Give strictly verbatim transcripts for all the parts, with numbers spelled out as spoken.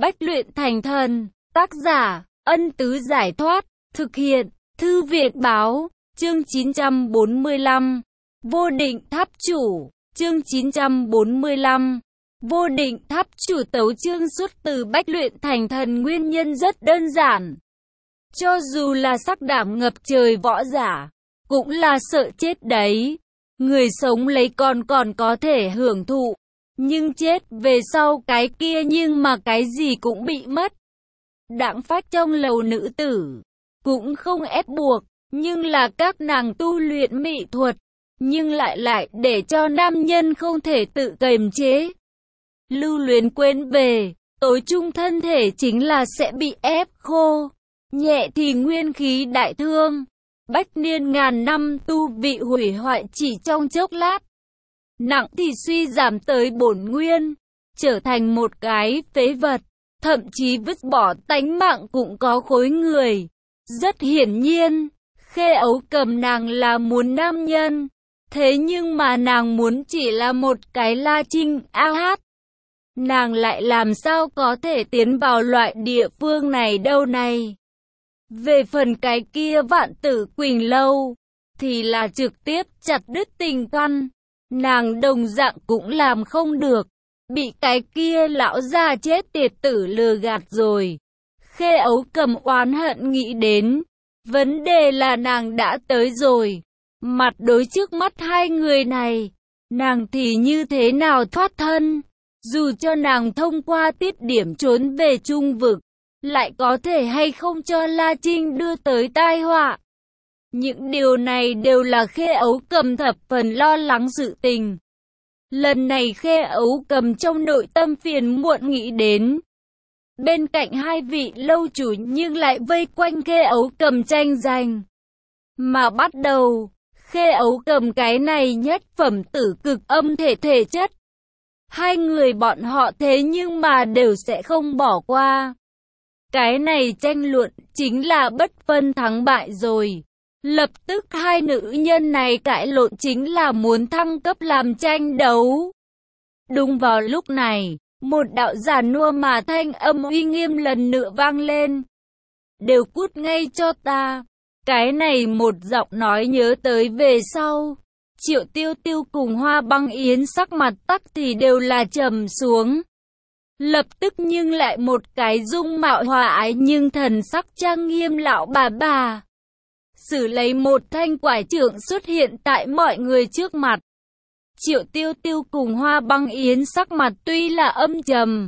Bách luyện thành thần, tác giả, Ân Tứ Giải Thoát, thực hiện, Thư Viện Báo, chương chín trăm bốn mươi lăm, Vô Định Tháp Chủ, chương chín trăm bốn mươi lăm, Vô Định Tháp Chủ. Tấu chương xuất từ Bách luyện thành thần. Nguyên nhân rất đơn giản. Cho dù là sắc đảm ngập trời võ giả, cũng là sợ chết đấy. Người sống lấy còn còn có thể hưởng thụ, nhưng chết về sau cái kia nhưng mà cái gì cũng bị mất. Đãng phách trong lầu nữ tử, cũng không ép buộc, nhưng là các nàng tu luyện mỹ thuật, nhưng lại lại để cho nam nhân không thể tự kiềm chế. Lưu luyến quên về, tối trung thân thể chính là sẽ bị ép khô, nhẹ thì nguyên khí đại thương, bách niên ngàn năm tu vị hủy hoại chỉ trong chốc lát, nặng thì suy giảm tới bổn nguyên, trở thành một cái phế vật, thậm chí vứt bỏ tánh mạng cũng có khối người. Rất hiển nhiên, Khê Ấu Cầm nàng là muốn nam nhân, thế nhưng mà nàng muốn chỉ là một cái La Trinh a hát. Nàng lại làm sao có thể tiến vào loại địa phương này đâu này. Về phần cái kia Vạn Tử Quỳnh Lâu, thì là trực tiếp chặt đứt tình căn. Nàng đồng dạng cũng làm không được, bị cái kia lão già chết tiệt tử lừa gạt rồi. Khê Ấu Cầm oán hận nghĩ đến, vấn đề là nàng đã tới rồi, mặt đối trước mắt hai người này, nàng thì như thế nào thoát thân? Dù cho nàng thông qua tiết điểm trốn về trung vực, lại có thể hay không cho La Trinh đưa tới tai họa? Những điều này đều là Khê Ấu Cầm thập phần lo lắng sự tình. Lần này Khê Ấu Cầm trong nội tâm phiền muộn nghĩ đến. Bên cạnh hai vị lâu chủ nhưng lại vây quanh Khê Ấu Cầm tranh giành. Mà bắt đầu, Khê Ấu Cầm cái này nhất phẩm tử cực âm thể thể chất. Hai người bọn họ thế nhưng mà đều sẽ không bỏ qua. Cái này tranh luận chính là bất phân thắng bại rồi. Lập tức hai nữ nhân này cãi lộn chính là muốn thăng cấp làm tranh đấu. Đúng vào lúc này, một đạo giả nua mà thanh âm uy nghiêm lần nữa vang lên. Đều cút ngay cho ta. Cái này một giọng nói nhớ tới về sau. Triệu Tiêu Tiêu cùng Hoa Băng Yến sắc mặt tắc thì đều là trầm xuống. Lập tức nhưng lại một cái dung mạo hòa ái nhưng thần sắc trang nghiêm lão bà bà. Sử lấy một thanh quải trượng xuất hiện tại mọi người trước mặt. Triệu Tiêu Tiêu cùng Hoa Băng Yến sắc mặt tuy là âm trầm,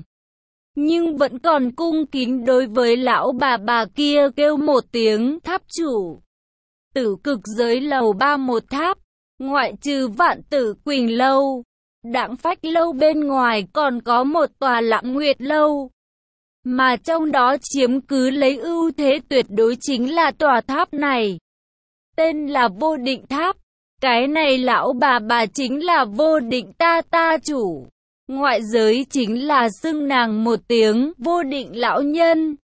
nhưng vẫn còn cung kính đối với lão bà bà kia kêu một tiếng tháp chủ. Tử cực giới lầu ba một tháp, ngoại trừ Vạn Tử Quỳnh Lâu, Đãng Phách Lâu bên ngoài còn có một tòa Lãng Nguyệt Lâu. Mà trong đó chiếm cứ lấy ưu thế tuyệt đối chính là tòa tháp này. Tên là Vô Định Tháp. Cái này lão bà bà chính là Vô Định ta ta chủ. Ngoại giới chính là xưng nàng một tiếng Vô Định lão nhân.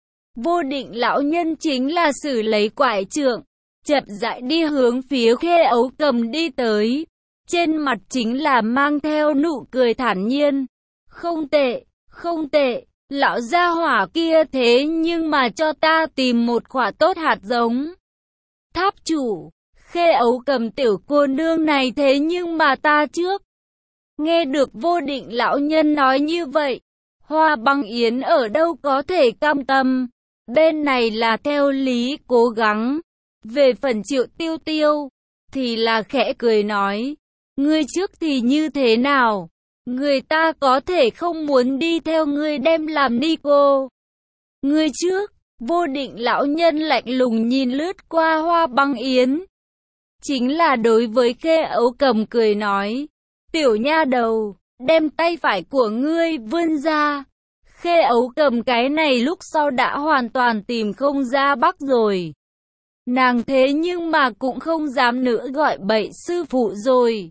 Vô Định lão nhân chính là sử lấy quải trượng, chậm rãi đi hướng phía Khê Ấu Cầm đi tới. Trên mặt chính là mang theo nụ cười thản nhiên. Không tệ, không tệ, lão gia hỏa kia thế nhưng mà cho ta tìm một quả tốt hạt giống. Tháp chủ, Khê Ấu Cầm tiểu cô nương này thế nhưng mà ta trước. Nghe được Vô Định lão nhân nói như vậy, Hoa Băng Yến ở đâu có thể cam tâm. Bên này là theo lý cố gắng. Về phần Triệu Tiêu Tiêu, thì là khẽ cười nói. Ngươi trước thì như thế nào? Người ta có thể không muốn đi theo ngươi đem làm ni cô. Ngươi trước, Vô Định lão nhân lạnh lùng nhìn lướt qua Hoa Băng Yến. Chính là đối với Khê Ấu Cầm cười nói. Tiểu nha đầu, đem tay phải của ngươi vươn ra. Khê Ấu Cầm cái này lúc sau đã hoàn toàn tìm không ra Bắc rồi. Nàng thế nhưng mà cũng không dám nữa gọi bậy sư phụ rồi.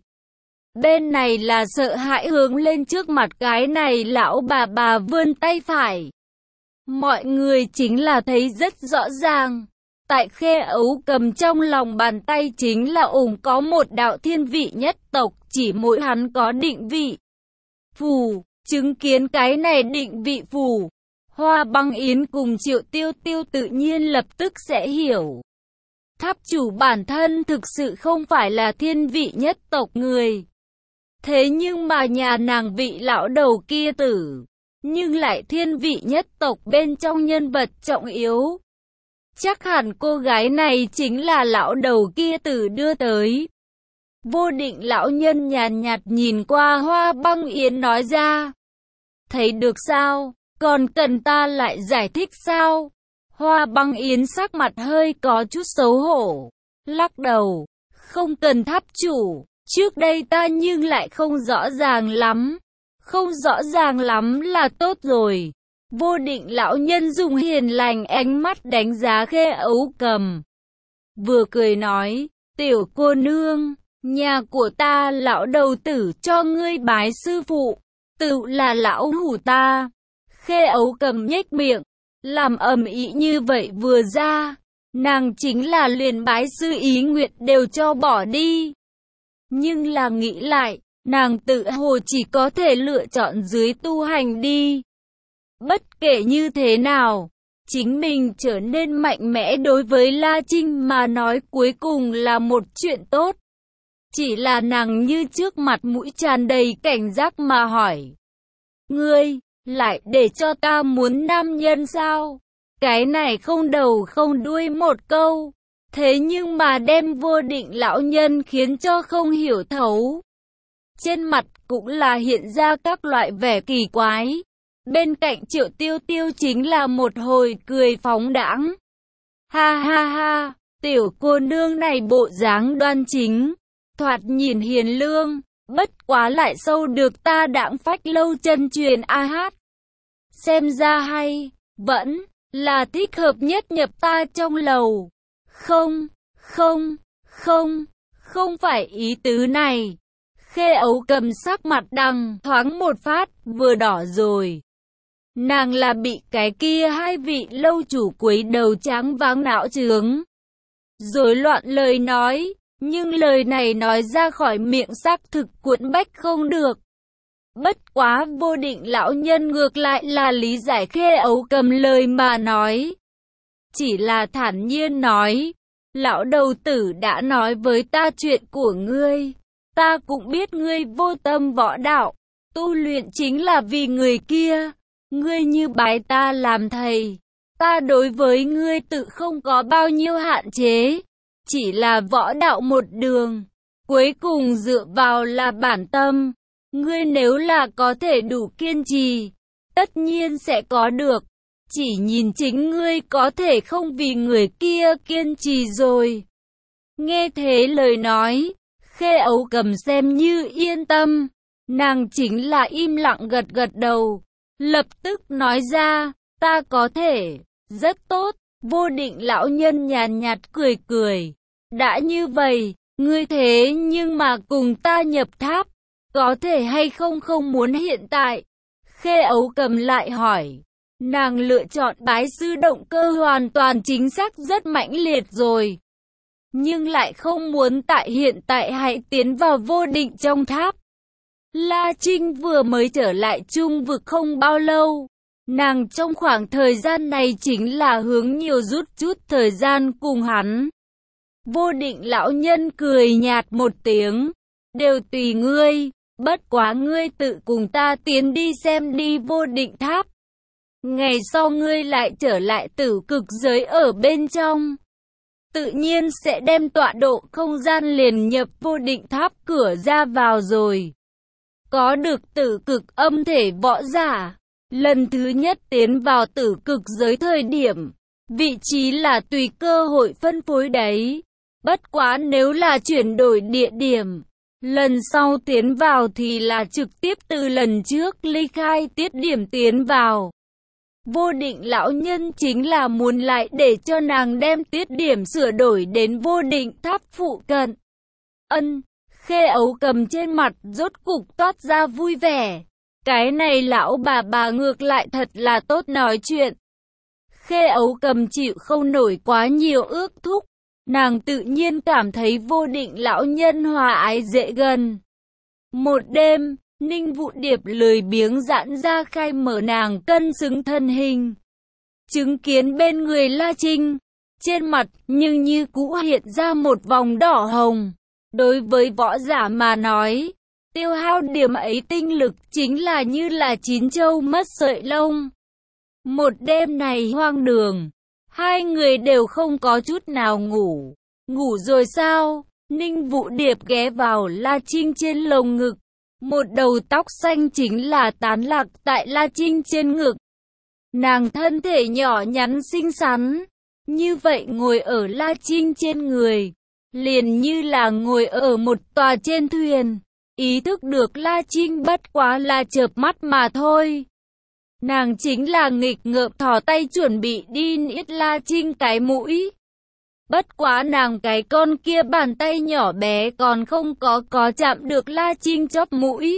Bên này là sợ hãi hướng lên trước mặt cái này lão bà bà vươn tay phải. Mọi người chính là thấy rất rõ ràng. Tại Khê Ấu Cầm trong lòng bàn tay chính là ủng có một đạo thiên vị nhất tộc, chỉ mỗi hắn có định vị phù. Chứng kiến cái này định vị phù, Hoa Băng Yến cùng Triệu Tiêu Tiêu tự nhiên lập tức sẽ hiểu. Tháp chủ bản thân thực sự không phải là thiên vị nhất tộc người. Thế nhưng mà nhà nàng vị lão đầu kia tử, nhưng lại thiên vị nhất tộc bên trong nhân vật trọng yếu. Chắc hẳn cô gái này chính là lão đầu kia tử đưa tới. Vô Định lão nhân nhàn nhạt nhìn qua Hoa Băng Yến nói ra. Thấy được sao, còn cần ta lại giải thích sao? Hoa Băng Yến sắc mặt hơi có chút xấu hổ, lắc đầu, không cần tháp chủ, trước đây ta nhưng lại không rõ ràng lắm. Không rõ ràng lắm là tốt rồi. Vô Định lão nhân dùng hiền lành ánh mắt đánh giá Khê Ấu Cầm. Vừa cười nói, tiểu cô nương, nhà của ta lão đầu tử cho ngươi bái sư phụ, tự là lão hủ ta. Khê Ấu Cầm nhếch miệng, làm ầm ĩ như vậy vừa ra, nàng chính là liền bái sư ý nguyện đều cho bỏ đi. Nhưng là nghĩ lại, nàng tự hồ chỉ có thể lựa chọn dưới tu hành đi. Bất kể như thế nào, chính mình trở nên mạnh mẽ đối với La Trinh mà nói cuối cùng là một chuyện tốt. Chỉ là nàng như trước mặt mũi tràn đầy cảnh giác mà hỏi. Ngươi, lại để cho ta muốn nam nhân sao? Cái này không đầu không đuôi một câu. Thế nhưng mà đem Vô Định lão nhân khiến cho không hiểu thấu. Trên mặt cũng là hiện ra các loại vẻ kỳ quái. Bên cạnh Triệu Tiêu Tiêu chính là một hồi cười phóng đãng. Ha ha ha, tiểu cô nương này bộ dáng đoan chính, thoạt nhìn hiền lương, bất quá lại sâu được ta đãng phách lâu chân truyền a hát. Xem ra hay, vẫn là thích hợp nhất nhập ta trong lầu. Không, không, không, không phải ý tứ này. Khê Ấu Cầm sắc mặt đằng thoáng một phát, vừa đỏ rồi. Nàng là bị cái kia hai vị lâu chủ quấy đầu tráng váng não chướng, rối loạn lời nói, nhưng lời này nói ra khỏi miệng xác thực cuốn bách không được. Bất quá Vô Định lão nhân ngược lại là lý giải Khê Ấu Cầm lời mà nói. Chỉ là thản nhiên nói, lão đầu tử đã nói với ta chuyện của ngươi. Ta cũng biết ngươi vô tâm võ đạo, tu luyện chính là vì người kia. Ngươi như bái ta làm thầy, ta đối với ngươi tự không có bao nhiêu hạn chế. Chỉ là võ đạo một đường, cuối cùng dựa vào là bản tâm. Ngươi nếu là có thể đủ kiên trì, tất nhiên sẽ có được. Chỉ nhìn chính ngươi có thể không vì người kia kiên trì rồi. Nghe thế lời nói, Khê Ấu Cầm xem như yên tâm. Nàng chính là im lặng gật gật đầu, lập tức nói ra, ta có thể, rất tốt. Vô Định lão nhân nhàn nhạt cười cười, đã như vậy, ngươi thế nhưng mà cùng ta nhập tháp, có thể hay không không muốn hiện tại? Khê Ấu Cầm lại hỏi, nàng lựa chọn bái sư động cơ hoàn toàn chính xác rất mãnh liệt rồi. Nhưng lại không muốn tại hiện tại hãy tiến vào Vô Định trong tháp. La Trinh vừa mới trở lại Trung Vực không bao lâu. Nàng trong khoảng thời gian này chính là hướng nhiều rút chút thời gian cùng hắn. Vô Định lão nhân cười nhạt một tiếng. Đều tùy ngươi, bất quá ngươi tự cùng ta tiến đi xem đi Vô Định tháp. Ngày sau ngươi lại trở lại tử cực giới ở bên trong. Tự nhiên sẽ đem tọa độ không gian liền nhập Vô Định tháp cửa ra vào rồi. Có được tử cực âm thể võ giả, lần thứ nhất tiến vào tử cực giới thời điểm, vị trí là tùy cơ hội phân phối đấy. Bất quá nếu là chuyển đổi địa điểm, lần sau tiến vào thì là trực tiếp từ lần trước ly khai tiết điểm tiến vào. Vô Định lão nhân chính là muốn lại để cho nàng đem tiết điểm sửa đổi đến Vô Định tháp phụ cận. Ân, Khê Ấu Cầm trên mặt rốt cục toát ra vui vẻ. Cái này lão bà bà ngược lại thật là tốt nói chuyện. Khê Ấu Cầm chịu không nổi quá nhiều ước thúc. Nàng tự nhiên cảm thấy Vô Định lão nhân hòa ái dễ gần. Một đêm, Ninh Vũ Điệp lười biếng giãn ra khai mở nàng cân xứng thân hình. Chứng kiến bên người La Trinh, trên mặt nhưng như cũ hiện ra một vòng đỏ hồng. Đối với võ giả mà nói, tiêu hao điểm ấy tinh lực chính là như là chín trâu mất sợi lông. Một đêm này hoang đường, hai người đều không có chút nào ngủ. Ngủ rồi sao? Ninh Vũ Điệp ghé vào La Trinh trên lồng ngực. Một đầu tóc xanh chính là tán lạc tại La Trinh trên ngực. Nàng thân thể nhỏ nhắn xinh xắn, như vậy ngồi ở La Trinh trên người, liền như là ngồi ở một tòa trên thuyền. Ý thức được La Trinh bất quá là chợp mắt mà thôi. Nàng chính là nghịch ngợm thò tay chuẩn bị đi niết La Trinh cái mũi. Bất quá nàng cái con kia bàn tay nhỏ bé còn không có có chạm được La Trinh chóp mũi.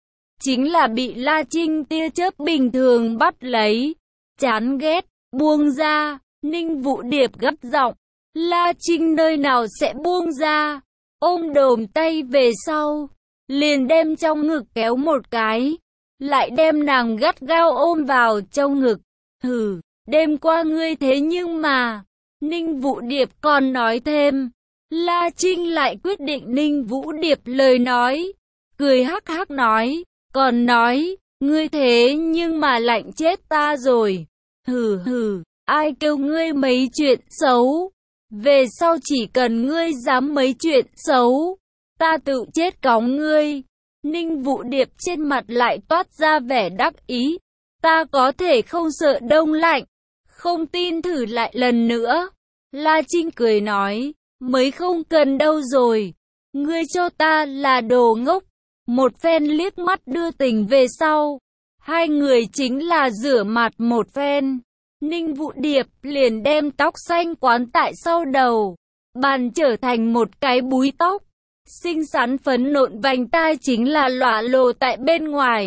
Chính là bị La Trinh tia chớp bình thường bắt lấy. Chán ghét, buông ra. Ninh Vũ Điệp gấp giọng. La Trinh nơi nào sẽ buông ra. Ôm đồm tay về sau, liền đem trong ngực kéo một cái, lại đem nàng gắt gao ôm vào trong ngực. Hừ, đêm qua ngươi thế nhưng mà... Ninh Vũ Điệp còn nói thêm. La Trinh lại quyết định Ninh Vũ Điệp lời nói, cười hắc hắc nói, còn nói, ngươi thế nhưng mà lạnh chết ta rồi. Hừ hừ, ai kêu ngươi mấy chuyện xấu, về sau chỉ cần ngươi dám mấy chuyện xấu, ta tự chết cóng ngươi. Ninh Vũ Điệp trên mặt lại toát ra vẻ đắc ý, ta có thể không sợ đông lạnh, không tin thử lại lần nữa. La Trinh cười nói, mới không cần đâu rồi, ngươi cho ta là đồ ngốc. Một phen liếc mắt đưa tình về sau, hai người chính là rửa mặt một phen. Ninh Vũ Điệp liền đem tóc xanh quán tại sau đầu, bàn trở thành một cái búi tóc. Xinh xắn phấn nộn vành tai chính là lỏa lồ tại bên ngoài.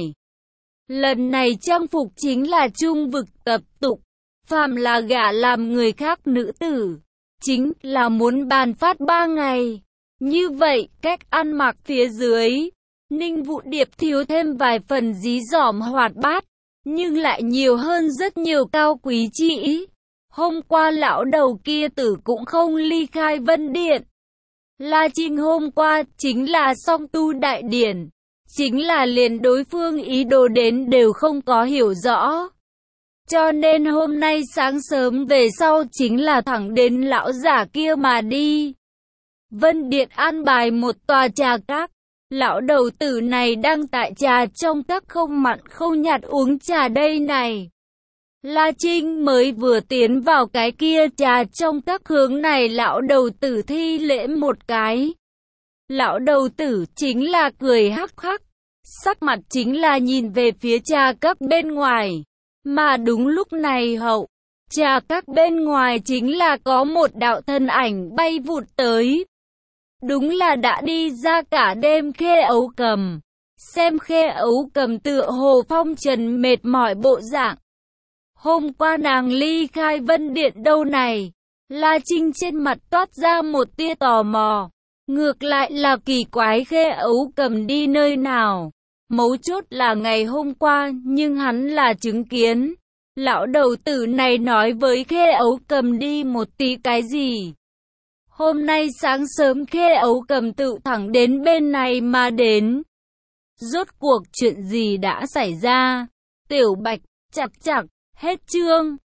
Lần này trang phục chính là trung vực tập tục. Phàm là gả làm người khác nữ tử, chính là muốn bàn phát ba ngày. Như vậy, cách ăn mặc phía dưới, Ninh Vũ Điệp thiếu thêm vài phần dí dỏm hoạt bát, nhưng lại nhiều hơn rất nhiều cao quý chi ý. Hôm qua lão đầu kia tử cũng không ly khai Vân Điện. La Trinh hôm qua chính là song tu đại điển, chính là liền đối phương ý đồ đến đều không có hiểu rõ. Cho nên hôm nay sáng sớm về sau chính là thẳng đến lão giả kia mà đi. Vân Điện an bài một tòa trà các. Lão đầu tử này đang tại trà trong các không mặn không nhạt uống trà đây này. La Trinh mới vừa tiến vào cái kia trà trong các hướng này lão đầu tử thi lễ một cái. Lão đầu tử chính là cười hắc hắc, sắc mặt chính là nhìn về phía trà các bên ngoài. Mà đúng lúc này hậu, trà các bên ngoài chính là có một đạo thân ảnh bay vụt tới. Đúng là đã đi ra cả đêm Khê Ấu Cầm. Xem Khê Ấu Cầm tựa hồ phong trần mệt mỏi bộ dạng. Hôm qua nàng ly khai Vân Điện đâu này. La Trinh trên mặt toát ra một tia tò mò. Ngược lại là kỳ quái Khê Ấu Cầm đi nơi nào. Mấu chốt là ngày hôm qua, nhưng hắn là chứng kiến. Lão đầu tử này nói với Khê Ấu Cầm đi một tí cái gì. Hôm nay sáng sớm Khê Ấu Cầm tự thẳng đến bên này mà đến. Rốt cuộc chuyện gì đã xảy ra? Tiểu Bạch, chặt chặt, hết chương.